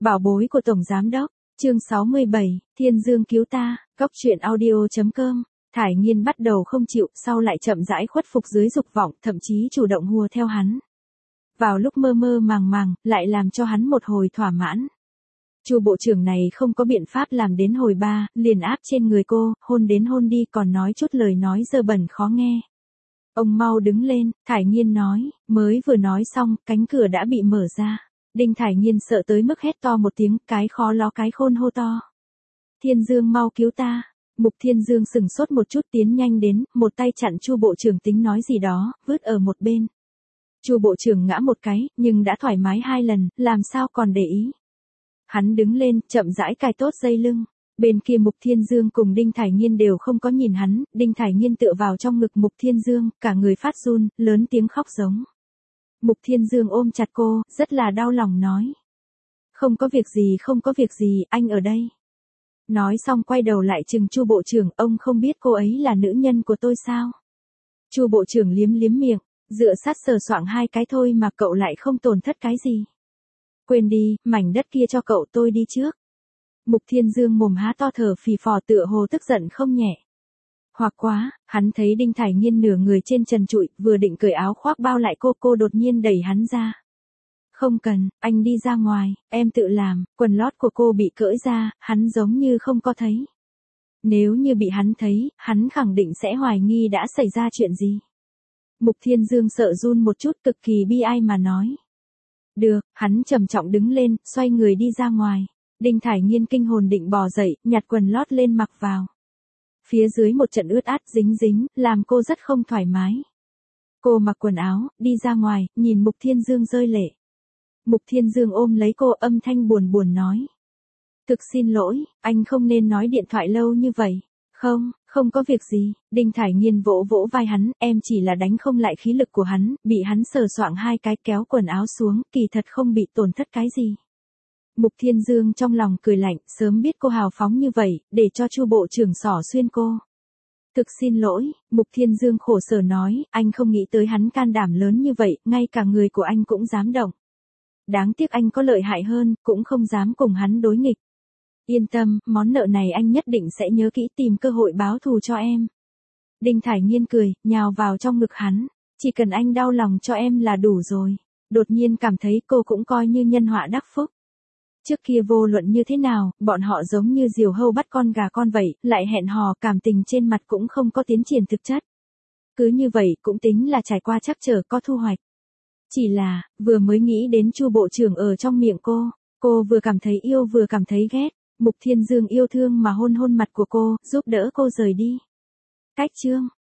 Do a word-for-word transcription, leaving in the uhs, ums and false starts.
Bảo bối của Tổng Giám Đốc, chương sáu mươi bảy, Thiên Dương cứu ta, Cóc truyện audio chấm com. Thải Nghiên bắt đầu không chịu, sau lại chậm rãi khuất phục dưới dục vọng, thậm chí chủ động hùa theo hắn. Vào lúc mơ mơ màng màng, lại làm cho hắn một hồi thỏa mãn. Chu bộ trưởng này không có biện pháp làm đến hồi ba, liền áp trên người cô, hôn đến hôn đi còn nói chút lời nói dơ bẩn khó nghe. Ông mau đứng lên, Thải Nghiên nói, mới vừa nói xong, cánh cửa đã bị mở ra. Đinh Thải Nghiên sợ tới mức hét to một tiếng, cái khó ló cái khôn hô to. Thiên Dương mau cứu ta. Mục Thiên Dương sừng sốt một chút tiến nhanh đến, một tay chặn Chu bộ trưởng tính nói gì đó, vứt ở một bên. Chu bộ trưởng ngã một cái, nhưng đã thoải mái hai lần, làm sao còn để ý. Hắn đứng lên, chậm rãi cài tốt dây lưng. Bên kia Mục Thiên Dương cùng Đinh Thải Nghiên đều không có nhìn hắn, Đinh Thải Nghiên tựa vào trong ngực Mục Thiên Dương, cả người phát run, lớn tiếng khóc giống. Mục Thiên Dương ôm chặt cô, rất là đau lòng nói. Không có việc gì không có việc gì, anh ở đây. Nói xong quay đầu lại chừng Chu bộ trưởng, ông không biết cô ấy là nữ nhân của tôi sao? Chu bộ trưởng liếm liếm miệng, dựa sát sờ soạng hai cái thôi mà cậu lại không tổn thất cái gì. Quên đi, mảnh đất kia cho cậu, tôi đi trước. Mục Thiên Dương mồm há to thở phì phò tựa hồ tức giận không nhẹ. Hoặc quá, hắn thấy Đinh Thải Nghiên nửa người trên trần trụi, vừa định cởi áo khoác bao lại cô, cô đột nhiên đẩy hắn ra. Không cần, anh đi ra ngoài, em tự làm. Quần lót của cô bị cởi ra, hắn giống như không có thấy. Nếu như bị hắn thấy, hắn khẳng định sẽ hoài nghi đã xảy ra chuyện gì. Mục Thiên Dương sợ run một chút, cực kỳ bi ai mà nói. Được, hắn trầm trọng đứng lên, xoay người đi ra ngoài. Đinh Thải Nghiên kinh hồn định bò dậy, nhặt quần lót lên mặc vào. Phía dưới một trận ướt át dính dính, làm cô rất không thoải mái. Cô mặc quần áo, đi ra ngoài, nhìn Mục Thiên Dương rơi lệ. Mục Thiên Dương ôm lấy cô, âm thanh buồn buồn nói. Thực xin lỗi, anh không nên nói điện thoại lâu như vậy. Không, không có việc gì. Đinh Thải Nghiên vỗ vỗ vai hắn, em chỉ là đánh không lại khí lực của hắn, bị hắn sờ soạng hai cái kéo quần áo xuống, kỳ thật không bị tổn thất cái gì. Mục Thiên Dương trong lòng cười lạnh, sớm biết cô hào phóng như vậy, để cho Chu bộ trưởng xỏ xuyên cô. Thực xin lỗi, Mục Thiên Dương khổ sở nói, anh không nghĩ tới hắn can đảm lớn như vậy, ngay cả người của anh cũng dám động. Đáng tiếc anh có lợi hại hơn, cũng không dám cùng hắn đối nghịch. Yên tâm, món nợ này anh nhất định sẽ nhớ kỹ tìm cơ hội báo thù cho em. Đinh Thải Nghiên cười, nhào vào trong ngực hắn, chỉ cần anh đau lòng cho em là đủ rồi. Đột nhiên cảm thấy cô cũng coi như nhân họa đắc phúc. Trước kia vô luận như thế nào, bọn họ giống như diều hâu bắt con gà con vậy, lại hẹn hò, cảm tình trên mặt cũng không có tiến triển thực chất. Cứ như vậy cũng tính là trải qua trắc trở có thu hoạch. Chỉ là, vừa mới nghĩ đến Chu bộ trưởng ở trong miệng cô, cô vừa cảm thấy yêu vừa cảm thấy ghét. Mục Thiên Dương yêu thương mà hôn hôn mặt của cô, giúp đỡ cô rời đi. Cách chương